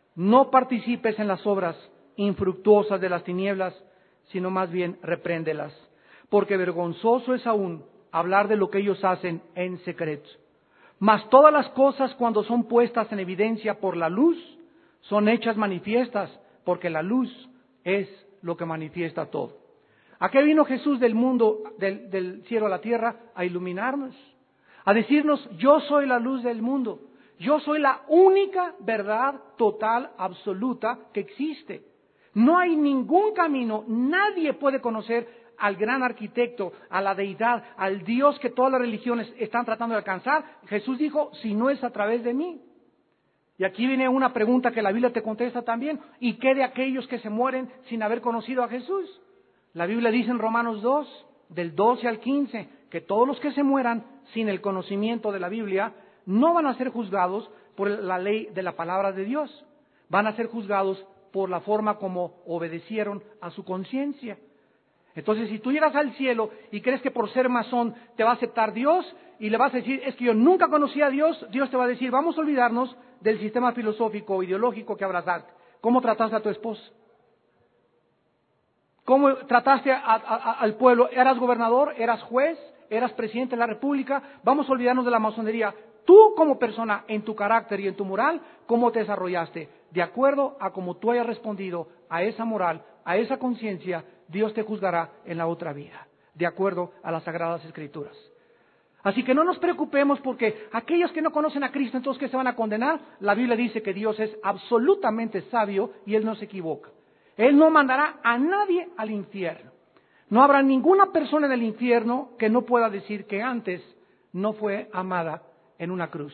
no participes en las obras infructuosas de las tinieblas, sino más bien repréndelas, porque vergonzoso es aún hablar de lo que ellos hacen en secreto. Mas todas las cosas, cuando son puestas en evidencia por la luz, son hechas manifiestas, porque la luz es lo que manifiesta todo. ¿A qué vino Jesús del mundo, del, del cielo a la tierra? A iluminarnos, a decirnos, yo soy la luz del mundo. Yo soy la única verdad total, absoluta que existe. No hay ningún camino, nadie puede conocer al gran arquitecto, a la deidad, al Dios que todas las religiones están tratando de alcanzar. Jesús dijo, si no es a través de mí. Y aquí viene una pregunta que la Biblia te contesta también. ¿Y qué de aquellos que se mueren sin haber conocido a Jesús? La Biblia dice en Romanos dos, del doce al quince, que todos los que se mueran sin el conocimiento de la Biblia no van a ser juzgados por la ley de la palabra de Dios. Van a ser juzgados por la forma como obedecieron a su conciencia. Entonces, si tú llegas al cielo y crees que por ser masón te va a aceptar Dios y le vas a decir, es que yo nunca conocí a Dios, Dios te va a decir, vamos a olvidarnos del sistema filosófico o ideológico que abrazaste. ¿Cómo trataste a tu esposa? ¿Cómo trataste a, a, al pueblo? ¿Eras gobernador? ¿Eras juez? ¿Eras presidente de la República? Vamos a olvidarnos de la masonería. Tú como persona, en tu carácter y en tu moral, ¿cómo te desarrollaste? De acuerdo a cómo tú hayas respondido a esa moral, a esa conciencia, Dios te juzgará en la otra vida, de acuerdo a las Sagradas Escrituras. Así que no nos preocupemos porque aquellos que no conocen a Cristo, entonces, ¿qué se van a condenar? La Biblia dice que Dios es absolutamente sabio y Él no se equivoca. Él no mandará a nadie al infierno. No habrá ninguna persona en el infierno que no pueda decir que antes no fue amada en una cruz.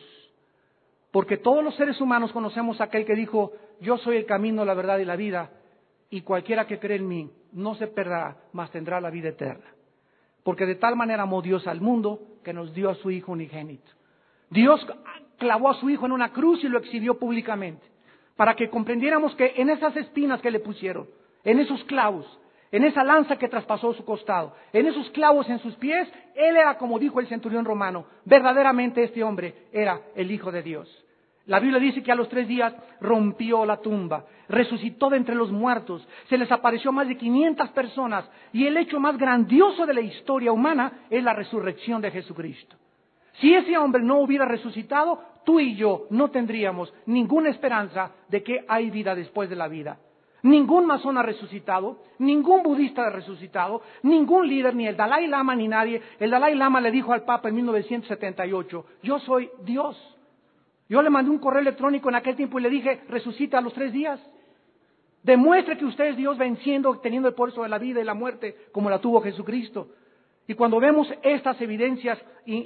Porque todos los seres humanos conocemos a aquel que dijo, yo soy el camino, la verdad y la vida, y cualquiera que cree en mí no se perderá, mas tendrá la vida eterna. Porque de tal manera amó Dios al mundo que nos dio a su Hijo unigénito. Dios clavó a su Hijo en una cruz y lo exhibió públicamente, para que comprendiéramos que en esas espinas que le pusieron, en esos clavos, en esa lanza que traspasó su costado, en esos clavos en sus pies, Él era, como dijo el centurión romano, verdaderamente este hombre era el Hijo de Dios. La Biblia dice que a los tres días rompió la tumba, resucitó de entre los muertos, se les apareció a más de quinientas personas y el hecho más grandioso de la historia humana es la resurrección de Jesucristo. Si ese hombre no hubiera resucitado, tú y yo no tendríamos ninguna esperanza de que hay vida después de la vida. Ningún masón ha resucitado, ningún budista ha resucitado, ningún líder, ni el Dalai Lama, ni nadie. El Dalai Lama le dijo al Papa en mil novecientos setenta y ocho, yo soy Dios. Yo le mandé un correo electrónico en aquel tiempo y le dije, resucita a los tres días. Demuestre que usted es Dios venciendo, teniendo el poder sobre la vida y la muerte, como la tuvo Jesucristo. Y cuando vemos estas evidencias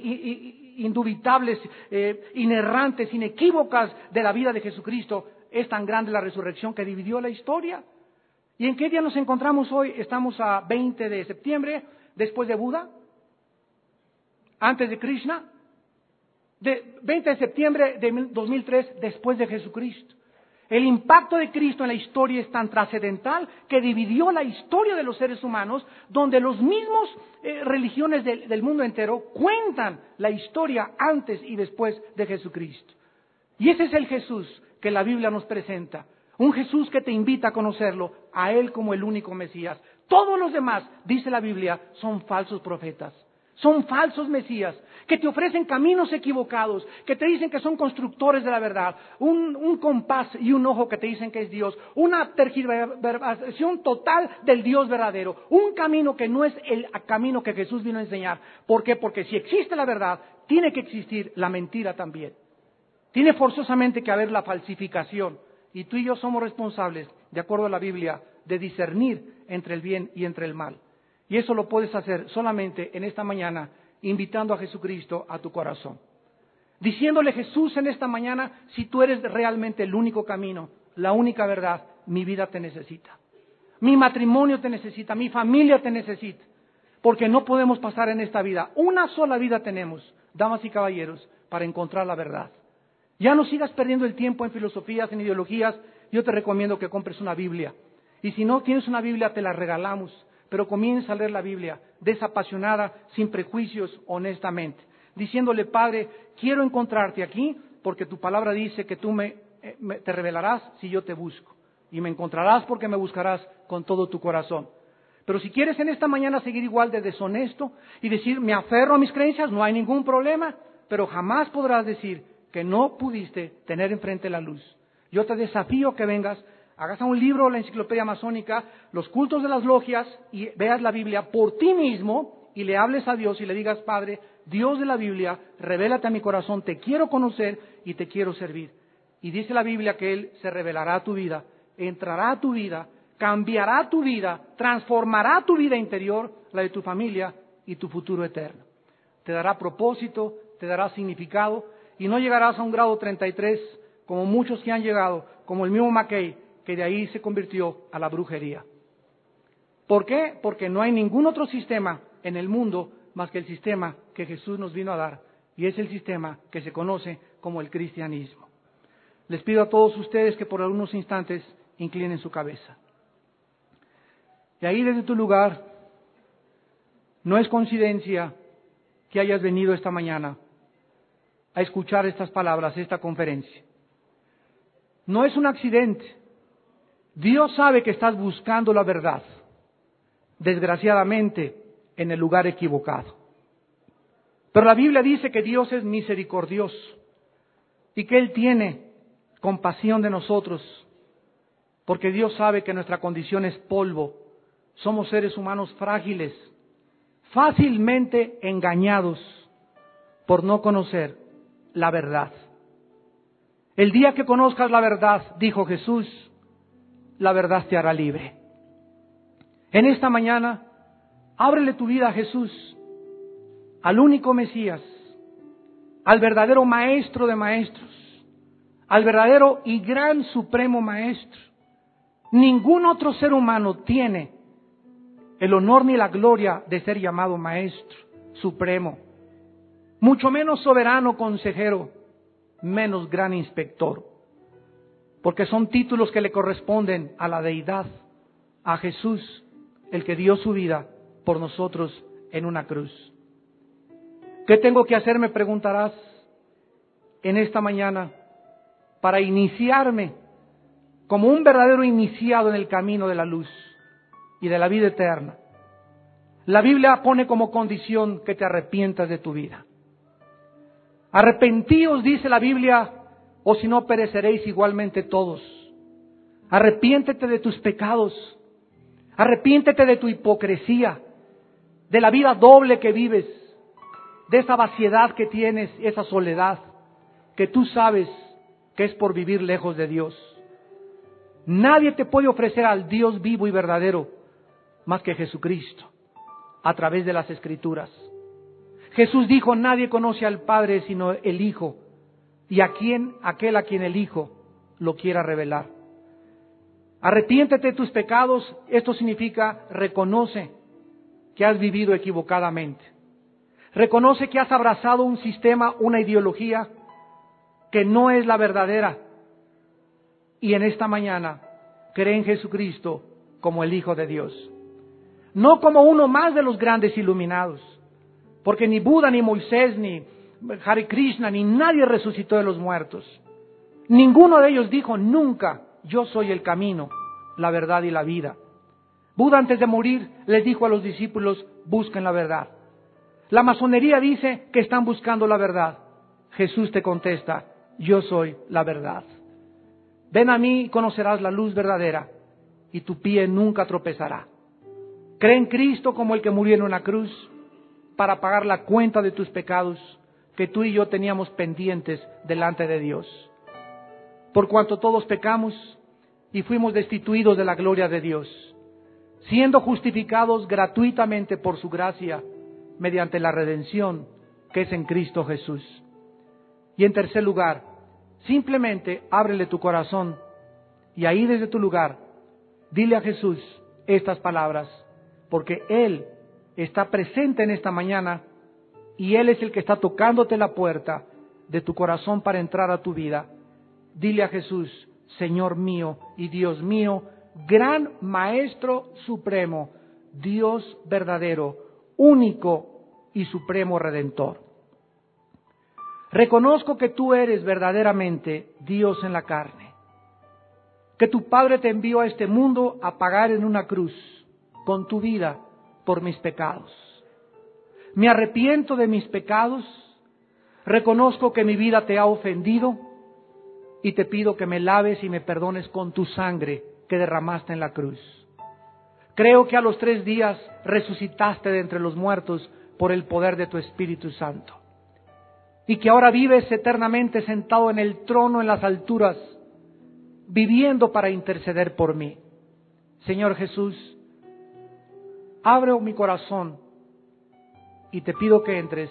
indubitables, eh, inerrantes, inequívocas de la vida de Jesucristo, es tan grande la resurrección que dividió la historia. ¿Y en qué día nos encontramos hoy? Estamos a veinte de septiembre, después de Buda, antes de Krishna, de veinte de septiembre de dos mil tres, después de Jesucristo. El impacto de Cristo en la historia es tan trascendental que dividió la historia de los seres humanos, donde los mismos eh, religiones del, del mundo entero cuentan la historia antes y después de Jesucristo. Y ese es el Jesús que la Biblia nos presenta. Un Jesús que te invita a conocerlo, a Él como el único Mesías. Todos los demás, dice la Biblia, son falsos profetas. Son falsos mesías, que te ofrecen caminos equivocados, que te dicen que son constructores de la verdad, un, un compás y un ojo que te dicen que es Dios, una tergiversación total del Dios verdadero, un camino que no es el camino que Jesús vino a enseñar. ¿Por qué? Porque si existe la verdad, tiene que existir la mentira también. Tiene forzosamente que haber la falsificación. Y tú y yo somos responsables, de acuerdo a la Biblia, de discernir entre el bien y entre el mal. Y eso lo puedes hacer solamente en esta mañana, invitando a Jesucristo a tu corazón. Diciéndole, Jesús, en esta mañana, si tú eres realmente el único camino, la única verdad, mi vida te necesita. Mi matrimonio te necesita, mi familia te necesita. Porque no podemos pasar en esta vida. Una sola vida tenemos, damas y caballeros, para encontrar la verdad. Ya no sigas perdiendo el tiempo en filosofías, en ideologías. Yo te recomiendo que compres una Biblia. Y si no tienes una Biblia, te la regalamos. Pero comienza a leer la Biblia, desapasionada, sin prejuicios, honestamente. Diciéndole, Padre, quiero encontrarte aquí, porque tu palabra dice que tú me, me, te revelarás si yo te busco. Y me encontrarás porque me buscarás con todo tu corazón. Pero si quieres en esta mañana seguir igual de deshonesto y decir, me aferro a mis creencias, no hay ningún problema. Pero jamás podrás decir que no pudiste tener enfrente la luz. Yo te desafío a que vengas, hagas a un libro, la enciclopedia masónica, los cultos de las logias y veas la Biblia por ti mismo y le hables a Dios y le digas, Padre, Dios de la Biblia, revélate a mi corazón, te quiero conocer y te quiero servir. Y dice la Biblia que Él se revelará a tu vida, entrará a tu vida, cambiará tu vida, transformará tu vida interior, la de tu familia y tu futuro eterno. Te dará propósito, te dará significado y no llegarás a un grado treinta y tres como muchos que han llegado, como el mismo Mackay, que de ahí se convirtió a la brujería. ¿Por qué? Porque no hay ningún otro sistema en el mundo más que el sistema que Jesús nos vino a dar, y es el sistema que se conoce como el cristianismo. Les pido a todos ustedes que por algunos instantes inclinen su cabeza. Y ahí desde tu lugar, no es coincidencia que hayas venido esta mañana a escuchar estas palabras, esta conferencia. No es un accidente. Dios sabe que estás buscando la verdad, desgraciadamente, en el lugar equivocado. Pero la Biblia dice que Dios es misericordioso y que Él tiene compasión de nosotros, porque Dios sabe que nuestra condición es polvo. Somos seres humanos frágiles, fácilmente engañados por no conocer la verdad. El día que conozcas la verdad, dijo Jesús, la verdad te hará libre. En esta mañana, ábrele tu vida a Jesús, al único Mesías, al verdadero Maestro de Maestros, al verdadero y gran Supremo Maestro. Ningún otro ser humano tiene el honor ni la gloria de ser llamado Maestro Supremo, mucho menos soberano consejero, menos gran inspector, porque son títulos que le corresponden a la deidad, a Jesús, el que dio su vida por nosotros en una cruz. ¿Qué tengo que hacer? Me preguntarás en esta mañana para iniciarme como un verdadero iniciado en el camino de la luz y de la vida eterna. La Biblia pone como condición que te arrepientas de tu vida. Arrepentíos, dice la Biblia, o si no pereceréis igualmente todos. Arrepiéntete de tus pecados. Arrepiéntete de tu hipocresía, de la vida doble que vives, de esa vaciedad que tienes, esa soledad, que tú sabes que es por vivir lejos de Dios. Nadie te puede ofrecer al Dios vivo y verdadero más que Jesucristo, a través de las Escrituras. Jesús dijo, nadie conoce al Padre sino el Hijo, y a quien, aquel a quien el Hijo lo quiera revelar. Arrepiéntete de tus pecados. Esto significa reconoce que has vivido equivocadamente. Reconoce que has abrazado un sistema, una ideología que no es la verdadera. y en esta mañana cree en Jesucristo como el Hijo de Dios. No como uno más de los grandes iluminados, porque ni Buda, ni Moisés, ni Hare Krishna, ni nadie resucitó de los muertos. Ninguno de ellos dijo nunca: yo soy el camino, la verdad y la vida. Buda, antes de morir, les dijo a los discípulos: busquen la verdad. La masonería dice que están buscando la verdad. Jesús te contesta: yo soy la verdad. Ven a mí y conocerás la luz verdadera, y tu pie nunca tropezará. Cree en Cristo como el que murió en una cruz para pagar la cuenta de tus pecados que tú y yo teníamos pendientes delante de Dios. Por cuanto todos pecamos y fuimos destituidos de la gloria de Dios, siendo justificados gratuitamente por su gracia mediante la redención que es en Cristo Jesús. Y en tercer lugar, simplemente ábrele tu corazón y ahí desde tu lugar dile a Jesús estas palabras, porque Él está presente en esta mañana y Él es el que está tocándote la puerta de tu corazón para entrar a tu vida. Dile a Jesús: Señor mío y Dios mío, gran Maestro supremo, Dios verdadero, único y supremo Redentor. Reconozco que tú eres verdaderamente Dios en la carne, que tu Padre te envió a este mundo a pagar en una cruz con tu vida por mis pecados. Me arrepiento de mis pecados, reconozco que mi vida te ha ofendido y te pido que me laves y me perdones con tu sangre que derramaste en la cruz. Creo que a los tres días resucitaste de entre los muertos por el poder de tu Espíritu Santo y que ahora vives eternamente sentado en el trono en las alturas, viviendo para interceder por mí. Señor Jesús, abre mi corazón y te pido que entres,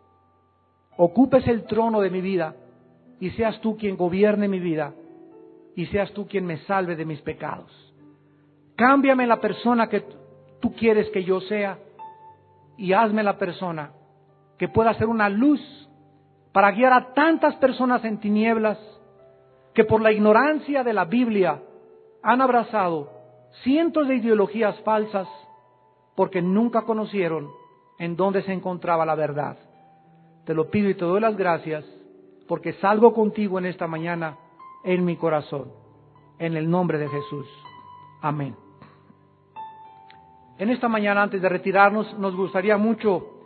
ocupes el trono de mi vida y seas tú quien gobierne mi vida y seas tú quien me salve de mis pecados. Cámbiame la persona que tú quieres que yo sea y hazme la persona que pueda ser una luz para guiar a tantas personas en tinieblas que por la ignorancia de la Biblia han abrazado cientos de ideologías falsas porque nunca conocieron en dónde se encontraba la verdad. Te lo pido y te doy las gracias porque salgo contigo en esta mañana en mi corazón. En el nombre de Jesús. Amén. En esta mañana, antes de retirarnos, nos gustaría mucho